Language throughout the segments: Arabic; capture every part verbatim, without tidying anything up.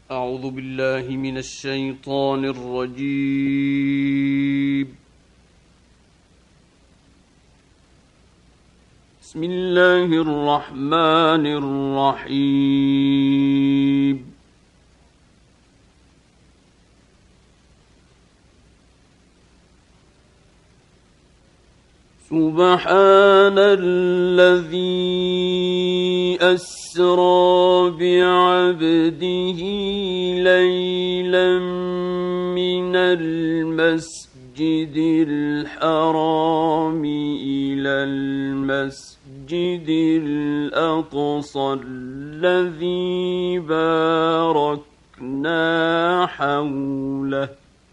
أعوذ بالله من الشيطان الرجيم. بسم الله الرحمن الرحيم. سبحان الذي أسرى بعبده ليلا من المسجد الحرام إلى المسجد الأقصى الذي باركنا حوله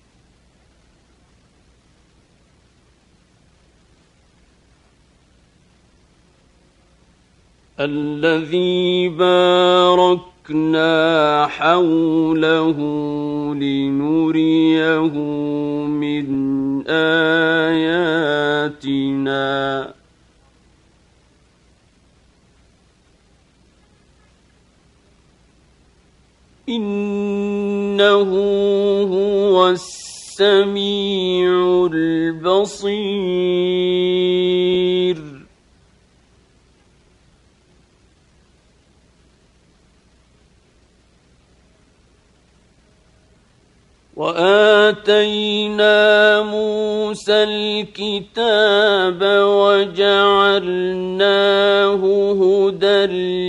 الذي باركنا حوله لنريه من آياتنا إنه هو السميع البصير. وآتينا موسى الكتاب وجعلناه هدى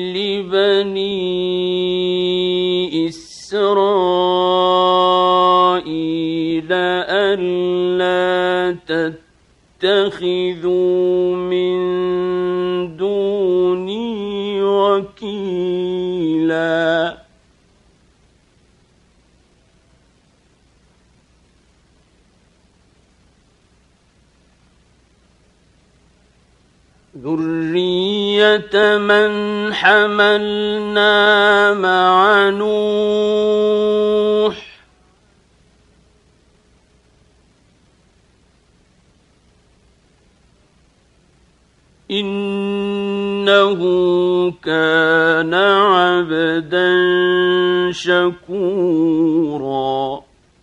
لبني إسرائيل ألا تتخذوا من دوني وكيلا. ذرية من حملنا مع نوح إنه كان عبدا شكورا.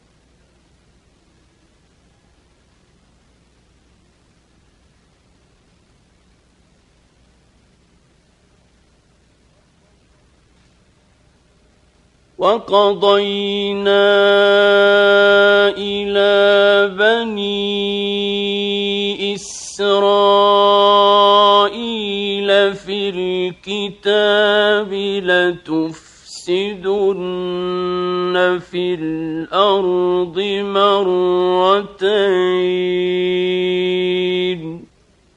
وقضينا إلى بني إسرائيل في الكتاب لتفسدن في الأرض مرتين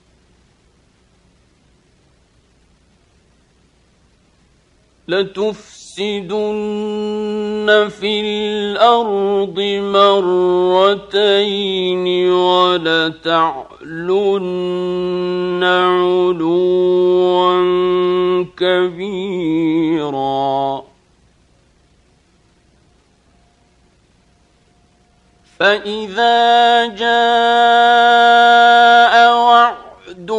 لتفسدن في الأرض مرتين ولتعلن علوا كبيرا. فإذا جاء وعد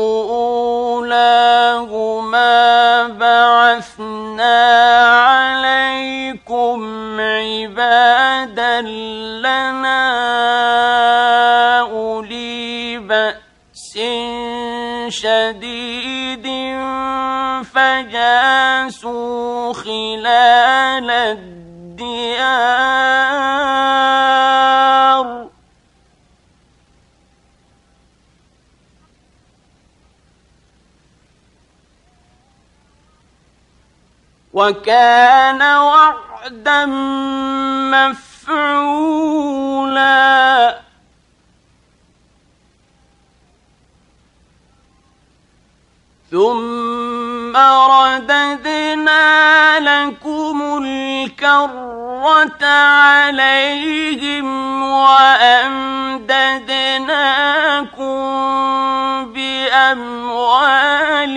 أولاهما بعثنا عليكم عبادا لنا أولي بأس شديد فجاسوا خلال الديار وكان وعدا مفعولا. ثم رددنا لكم الكرة عليهم وأمددناكم بأموال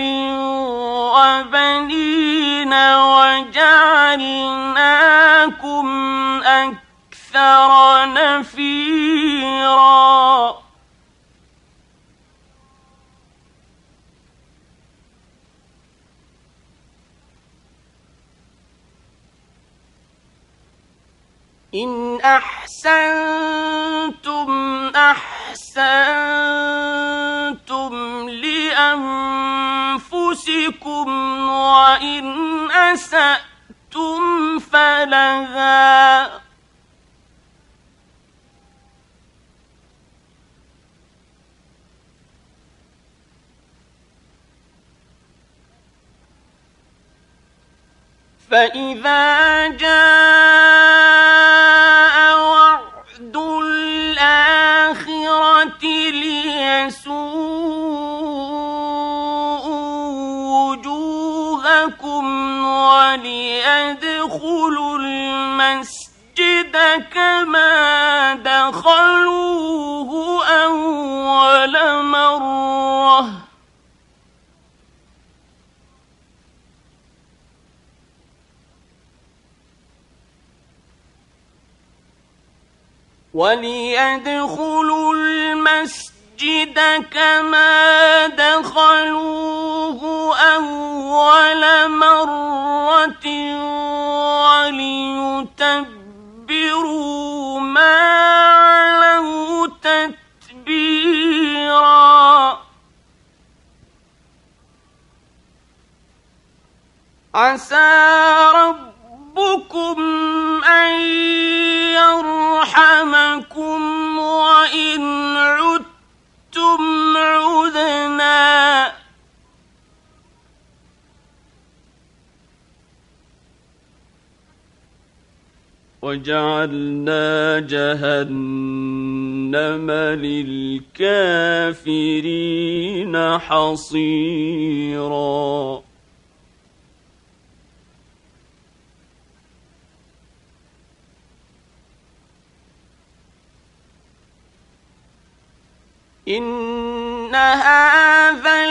وبنين وجعلناكم أكثر نفيرا. إن أحسنتم أحسنتم لأنفسكم وإن أسأتم فلها فإذا جاء وعد الآخرة ليسوءوا وجوهكم وليدخلوا المسجد كما دخلوه أول مرة وليدخلوا المسجد كما دخلوه أول مرة وليتبروا ما علوا تتبيرا عسى ربكم أن يرحمكم وإن عدتم عدنا وجعلنا جهنم للكافرين حصيرا إن هذا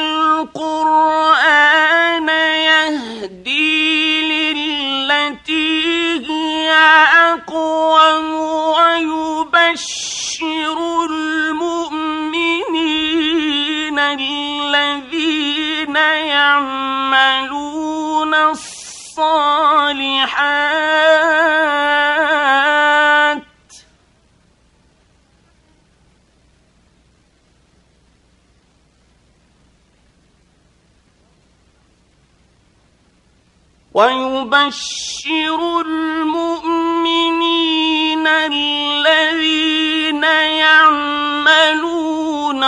القرآن يهدي للتي هي أقوم ويبشر المؤمنين الذين يعملون الصالحات ويبشر المؤمنين الذين يعملون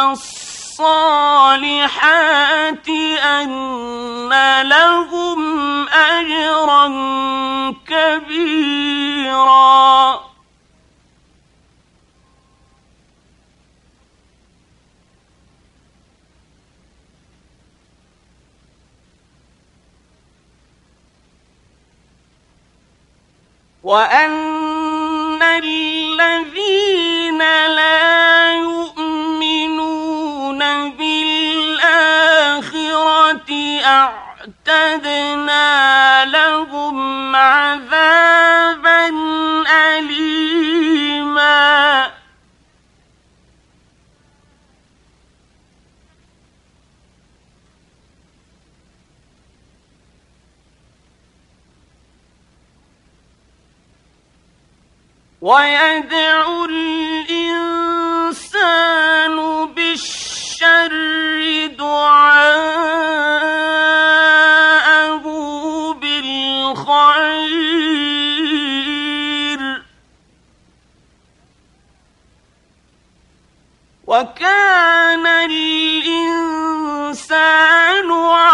الصالحات أن لهم أجرا كبيرا وأن الذين لا يؤمنون بالآخرة أعتدنا لهم عذابا أليما ويدعو الإنسان بالشر دعاءه بالخير وكان الإنسان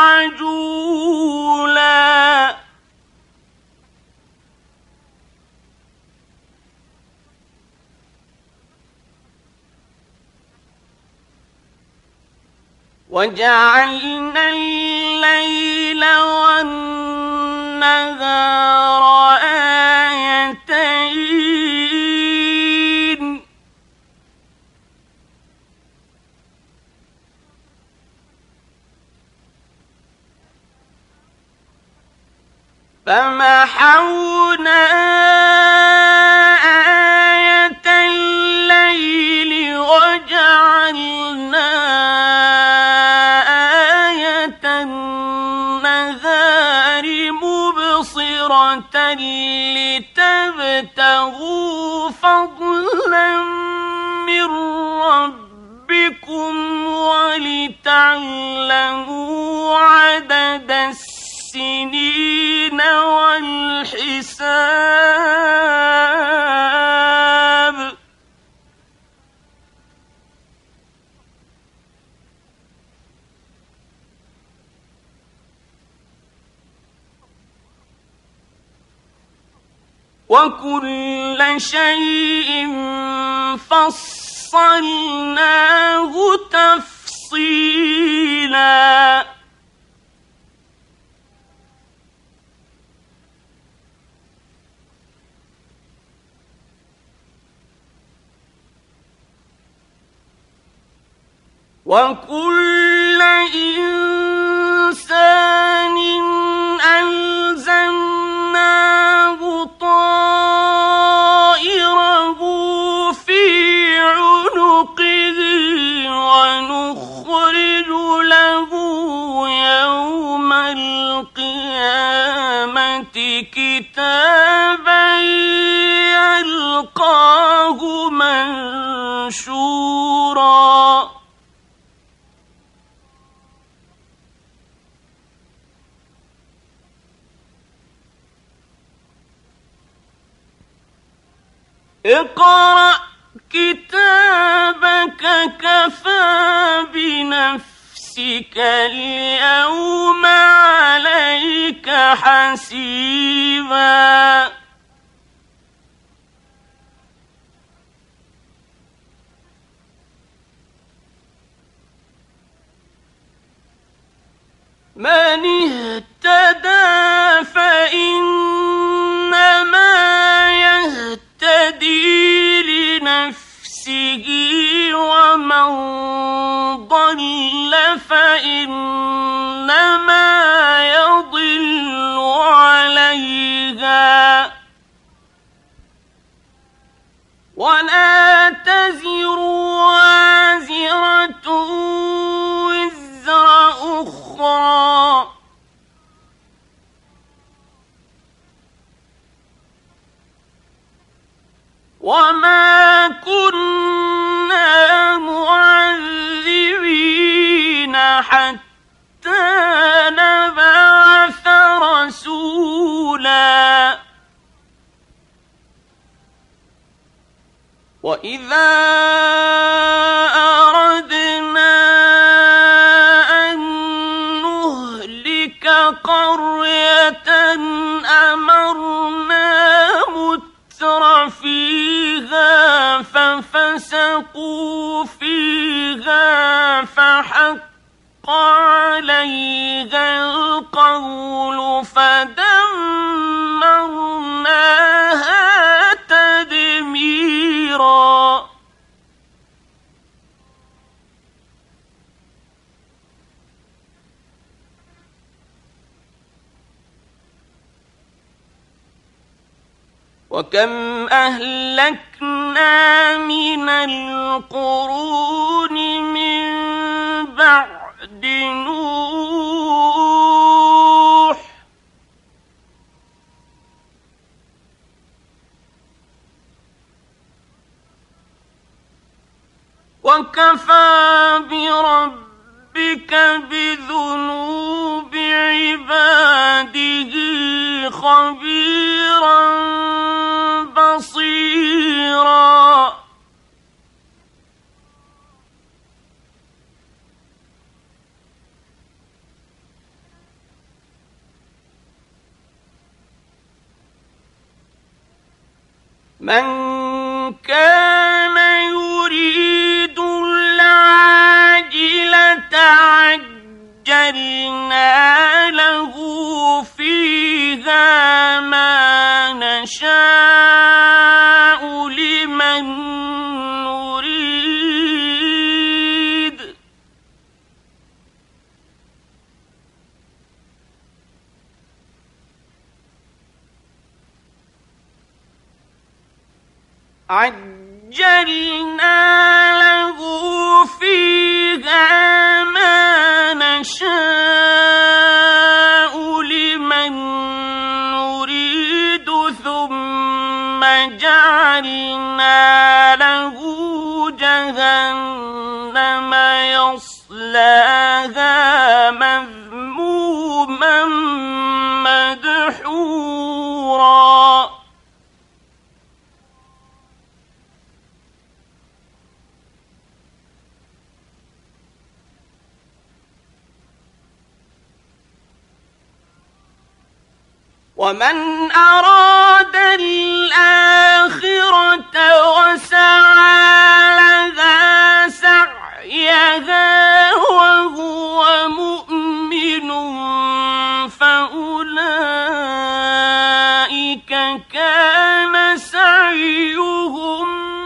عجولا وجعلنا الليل والنهار آيتين فمحونا آية الليل وجعلنا آية النهار مبصرة لتبتغوا فضلا من ربكم ولتعلموا عدد السنين والحساب وكل شيء فصلناه تفصيلا وكل إنسان ألزمناه طائره في عنقه ونخرج له يوم القيامة كتابا يلقاه منشورا اقرأ كتابك كفى بنفسك اليوم عليك حسيبا من اهتدى فإنما يهتدي لنفسه ومن ضل فإنما يضل عليها ولا تزر وازرة وزر أخرى وما كنا معذبين حتى نبعث رسولا وإذا أردنا أن نهلك قرية أمرنا متر فيها ففسقوا فيها فحق عليها القول فدمرناها تدميرا وكم أهلكنا من القرون من بعد نوح وكفى بربك بذنوب عباده خبيرا بصيرا من كان يريد العاجلة عجلنا له فيها ما نشاء لمن نريد عجلنا له فيها ما نشاء لمن نريد ثم ثم جعلنا له جهنم يصلاها مذموما مدحورا ومن أراد الآخرة وسعى لها سعيها وهو مؤمن فأولئك كان سعيهم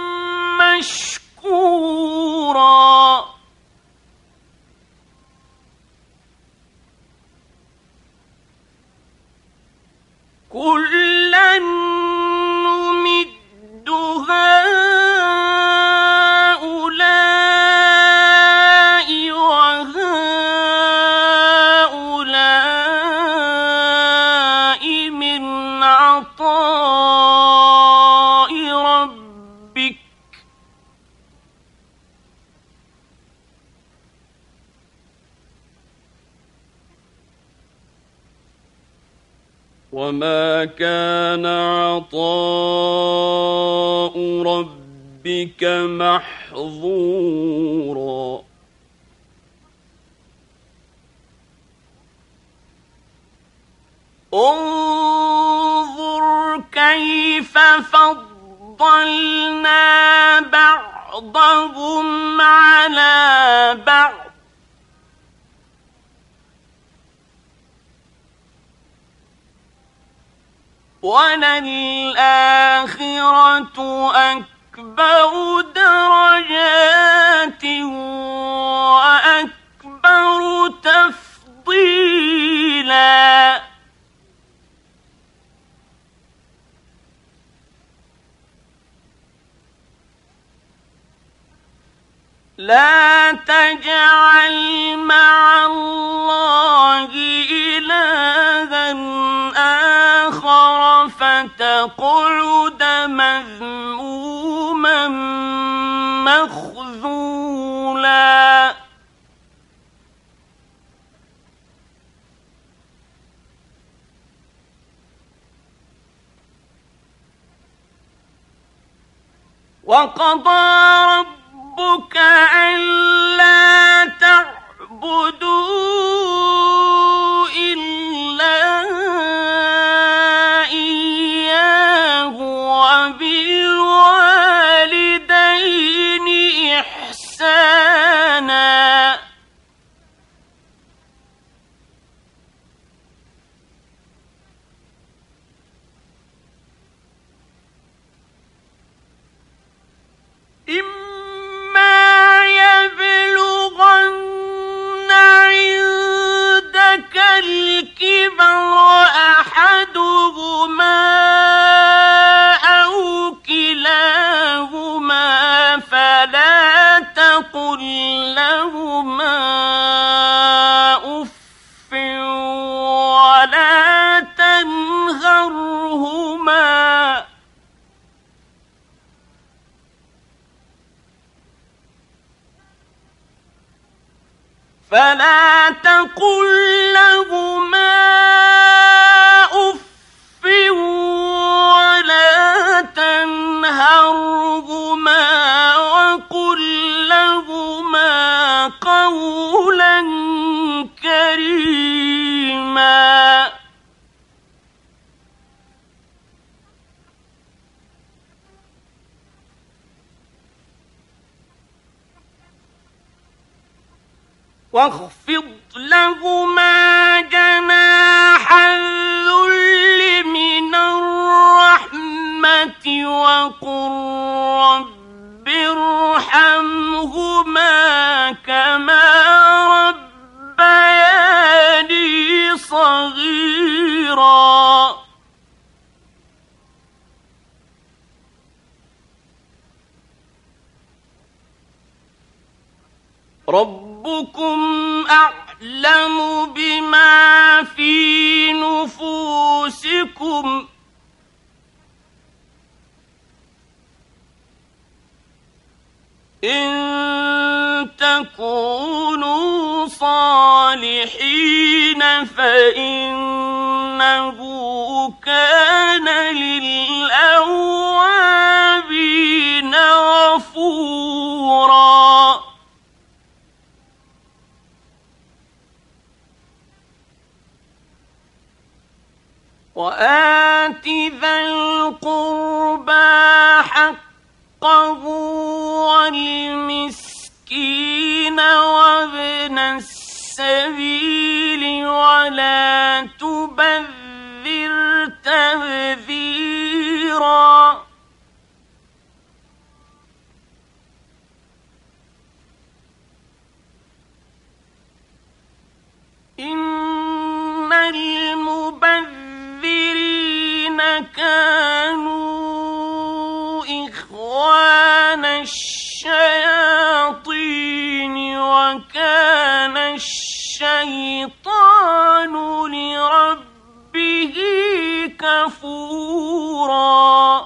مشكورا كُلًّا نُّمِدُّ هَٰؤُلَاءِ وَهَٰؤُلَاءِ مِنْ عَطَاءِ رَبِّكَ ۚ وَمَا كَانَ عَطَاءُ رَبِّكَ مَحْظُورًا انظُرْ كَيْفَ فَضَّلْنَا بَعْضَهُمْ عَلَىٰ بَعْضٍ ۚ وَلَلْآخِرَةُ أَكْبَرُ دَرَجَاتٍ وَأَكْبَرُ تَفْضِيلًا لَا تَجْعَلْ مَعَ اللَّهِ إِلَٰهًا آخَرَ فَتَقْعُدَ مَذْمُومًا مَّخْذُولًا وَقَضَىٰ رَبُّكَ أَلَّا تَعْبُدُوا إِلَّا إِيَّاهُ وَبِالْوَالِدَيْنِ إِحْسَانًا ۚ إِمَّا يَبْلُغَنَّ عِندَكَ الْكِبَرَ أَحَدُهُمَا أَوْ كِلَاهُمَا فَلَا تَقُل لَّهُمَا أُفٍّ وَلَا تَنْهَرْهُمَا فَلَا تَقُل لَّهُمَا أُفٍّ وَلَا تَنْهَرْهُمَا وَقُل لَّهُمَا قَوْلًا كَرِيمًا وَاخْفِضْ لَهُمَا جَنَاحَ الذُّلِّ مِنَ الرَّحْمَةِ وَقُل رَّبِّ ارْحَمْهُمَا كَمَا رَبَّيَانِي صَغِيرًا رَبُّكُمْ أَعْلَمُ بِمَا فِي نُفُوسِكُمْ إن تكونوا صالحين فإنه كان للأوابين غفورا. وآت ذا القربى حقه والمسكين وابن السبيل ولا تبذر تبذيرا. إن المبذرين كانوا إخوان الشياطين وكان الشيطان لربه كفورا.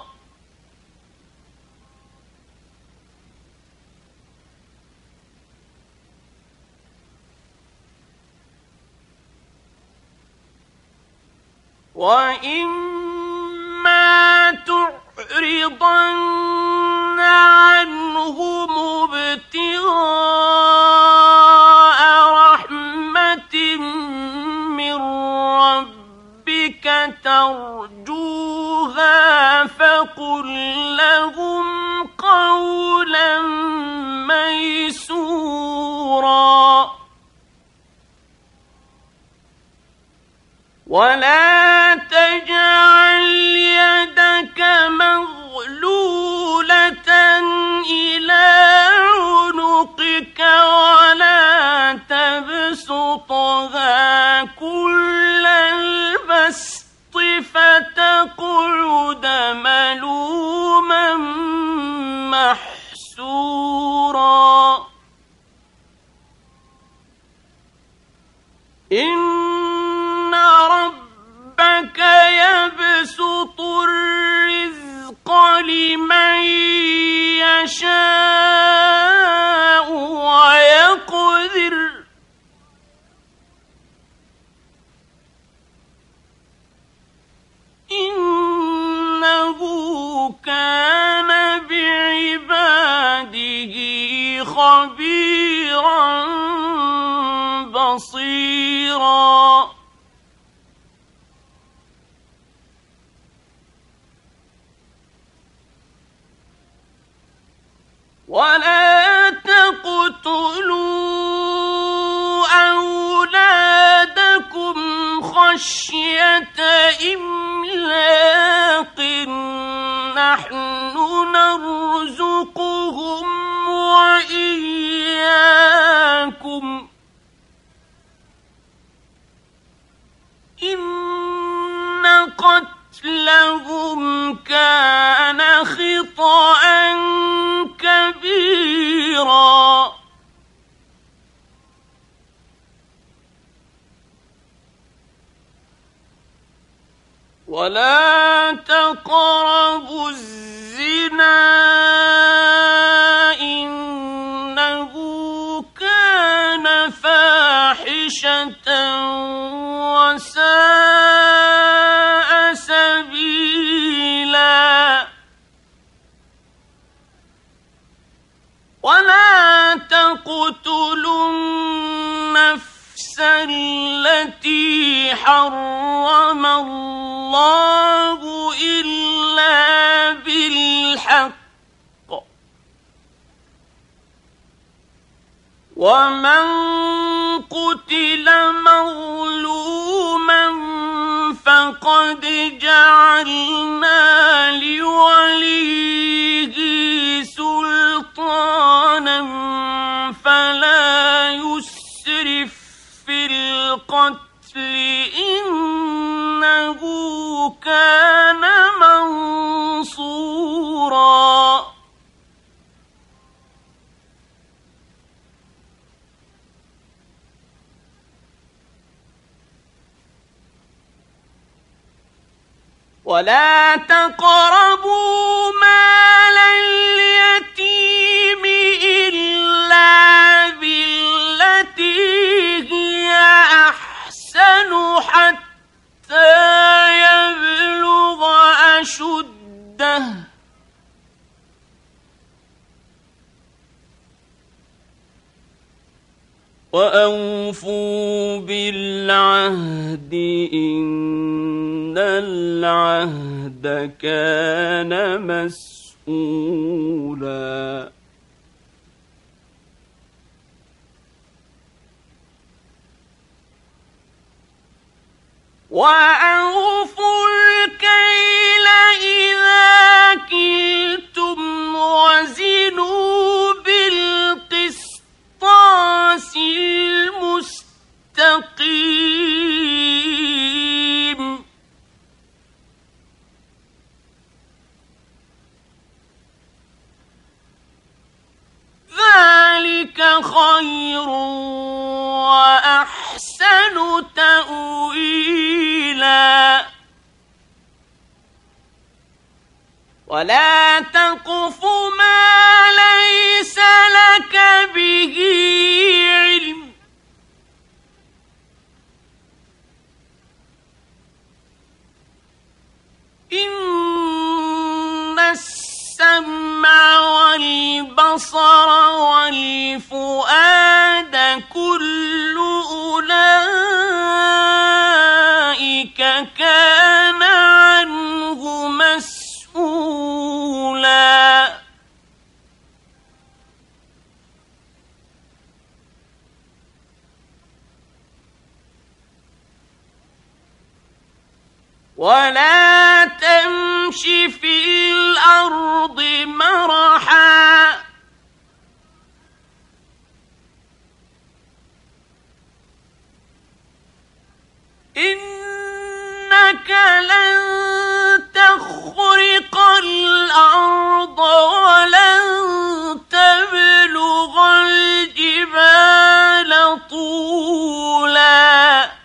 وإما تعرضن عنهم ابتغاء رحمة من ربك ترجوها فقل لهم قولا ميسورا. ولا تجعل يدك مغلولة إلى عنقك ولا تبسطها كل البسط فتقعد ملوما محسورا. إن ربك يبسط الرزق لمن يشاء ويقدر إنه كان بعباده خبيرا بصيرا. ولا تقتلوا أولادكم خشية إملاق نحن نرزقهم وإياكم إن قتلهم كان خطأ كبيرا. ولا تقربوا الزنا إنه كان فاحشة وساء سبيلا. ولا تقتلوا النفس التي حرم الله إلا بالحق ومن قتل مظلوما فقد جعلنا لوليه سلطانا فلا يسرف في القتل إنه كان منصورا. ولا تقربوا مال اليتيم وأوفوا بالعهد إن العهد كان مسؤولا وأوفوا الكيل إذا كلتم وزنوا بالقسطاس المستقيم ذلك خير وأحسن تأويلا ولا تقف ما ليس لك به علم إن السمع والبصر والفؤاد كل أولئك كان عنه مسؤولا ولا تمش في الأرض مرحا إنك لن تخرق الأرض ولن تبلغ الجبال طولا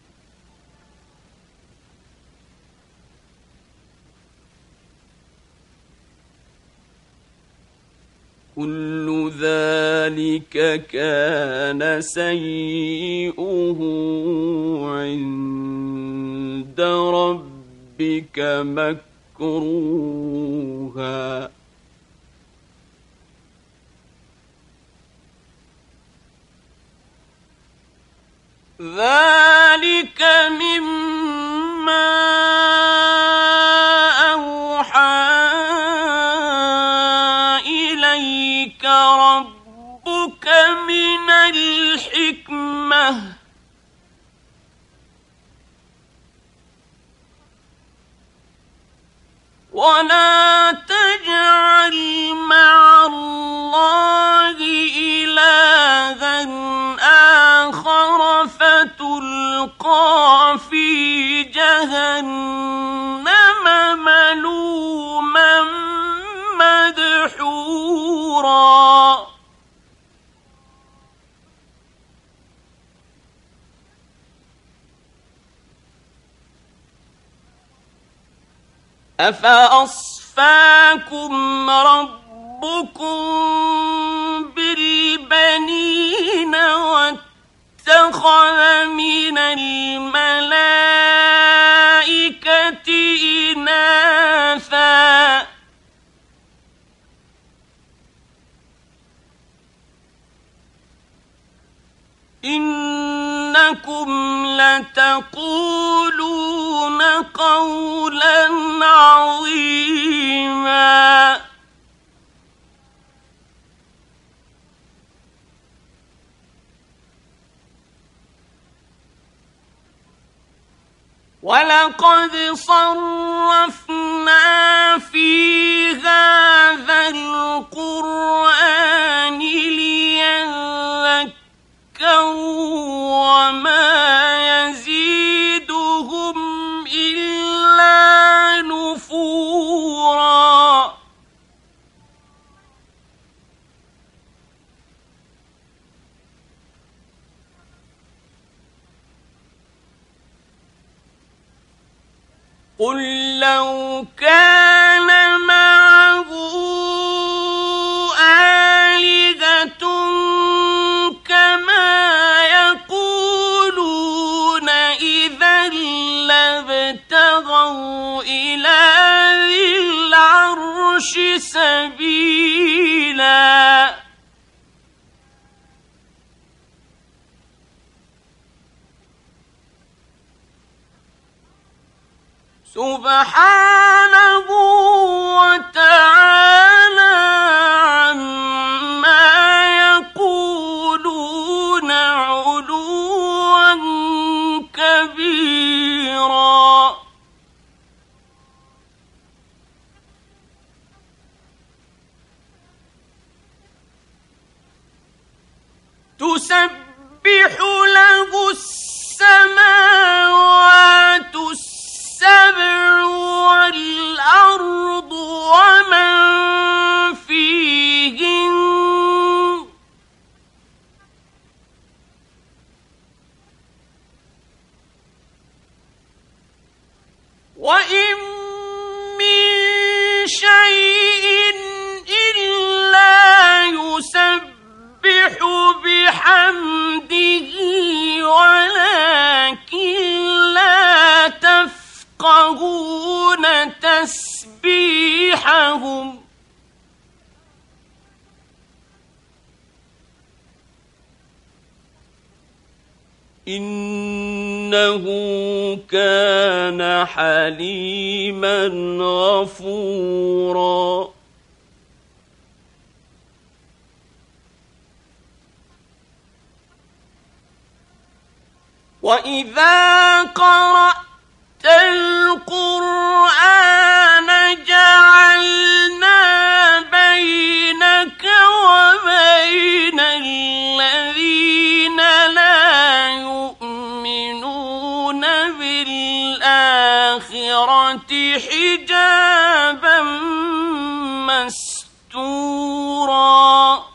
كل ذلك كان سيئه عند ربك مكروها ذلك مما أوحى إليك ربك من الحكمة ولا تجعل مع الله إلها آخر فتلقى في جهنم ملوما مدحورا أفأصفاكم ربكم بالبنين واتخذ من الملائكة إناثا إنكم لتقولون قولا عظيما ولقد صرفنا في هذا القرآن ليذكروا وما يزيدهم إلا نفورا قل لو كان معه آلهة كما يقولون إذا لابتغوا إلى ذي العرش سبيلا سبحانه وتعالى عما يقولون علوا كبيرا. تسبح له السماوات السبع والأرض ومن فيهن وإن من شيء إلا يسبح بحمده ولكن لا تفقهون تسبيحهم إنه كان حليما غفورا. وإذا قرأت القرآن جعلنا بينك وبين الذين لا يؤمنون بالآخرة حجابا مستورا.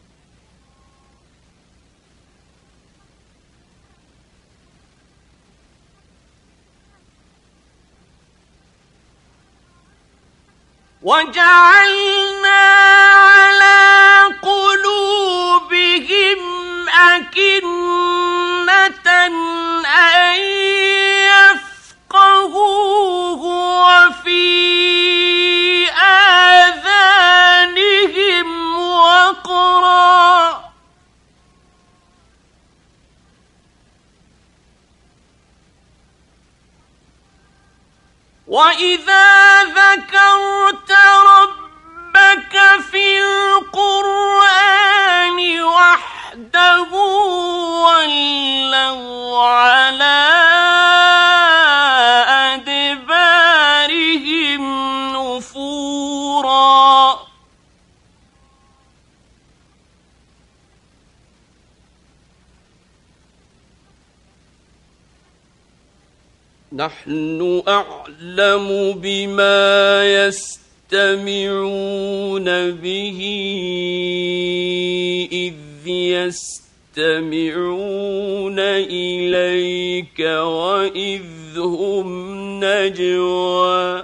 وجعلنا على قلوبهم أكنة أن يفقهوه وفي آذانهم وقرا وإذا ذكرت ربك في القرآن وحده ولوا على أدبارهم نفورا. نحن أعلم بما يستمعون به إذ يستمعون إليك وإذ هم نجوى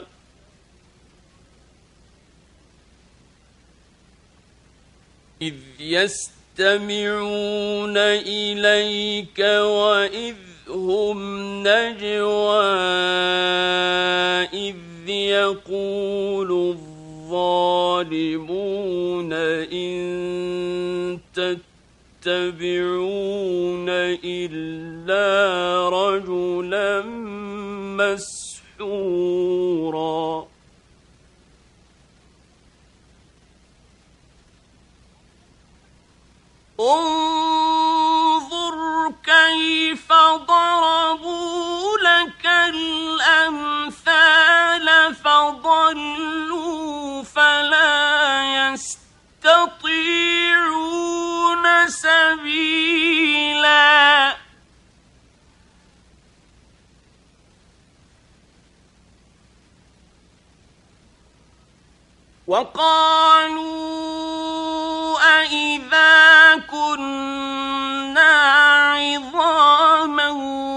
إذ يستمعون إليك وإذ هم نجوى إذ يقول الظالمون إن تتبعون إلا رجلا مسحورا. انظر كيف ضربوا لك الأمثال فضلوا فلا يستطيعون سبيلا. وقالوا أإذا كنا عظاما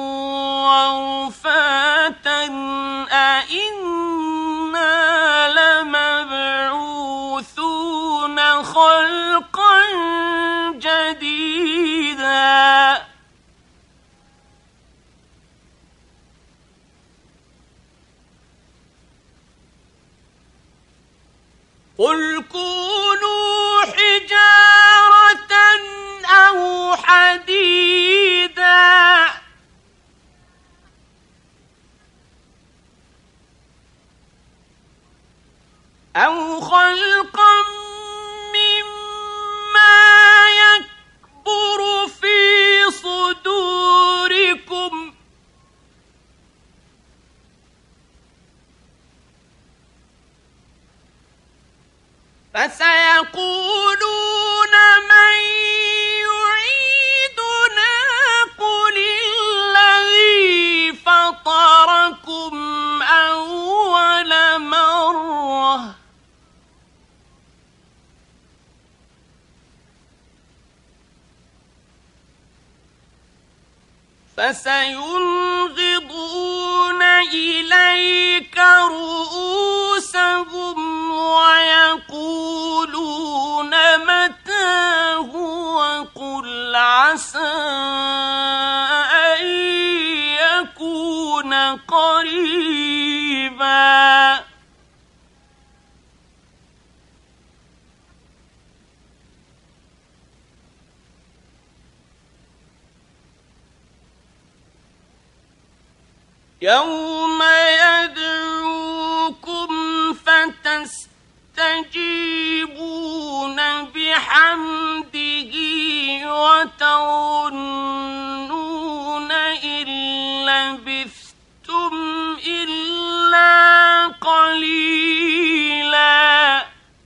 ورفاتا أإنا لمبعوثون خلقا جديدا. قل كونوا حجارة أو حديدا فسيقولون من يعيدنا قل الذي فطركم أول مرة فسينغضون إليك رؤوسهم ويقولون متى هو قل عسى أن يكون قريبا يوم يدعوكم فتستجيبون بحمده وتظنون إن لبثتم إلا قليلا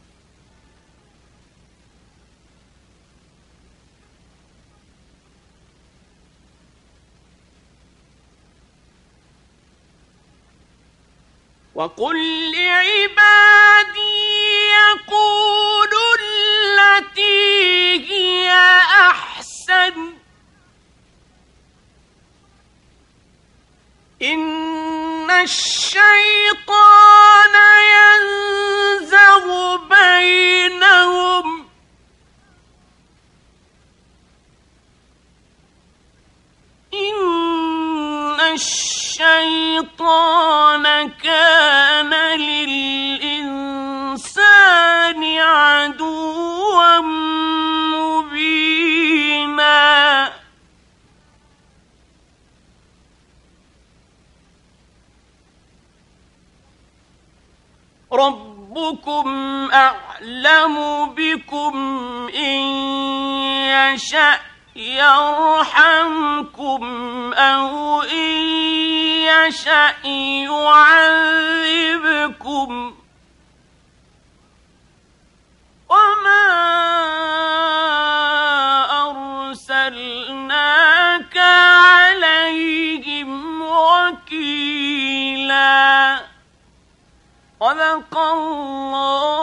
وقل لعبادي يقولوا التي هي أحسن إن الشيطان ينزغ بينهم إن الشيطان كان للإنسان عدوا مبينا ربكم أعلم بكم إن يشأ يرحمكم أو إن يشأ يعذبكم وما أرسلناك عليهم وكيلا صدق الله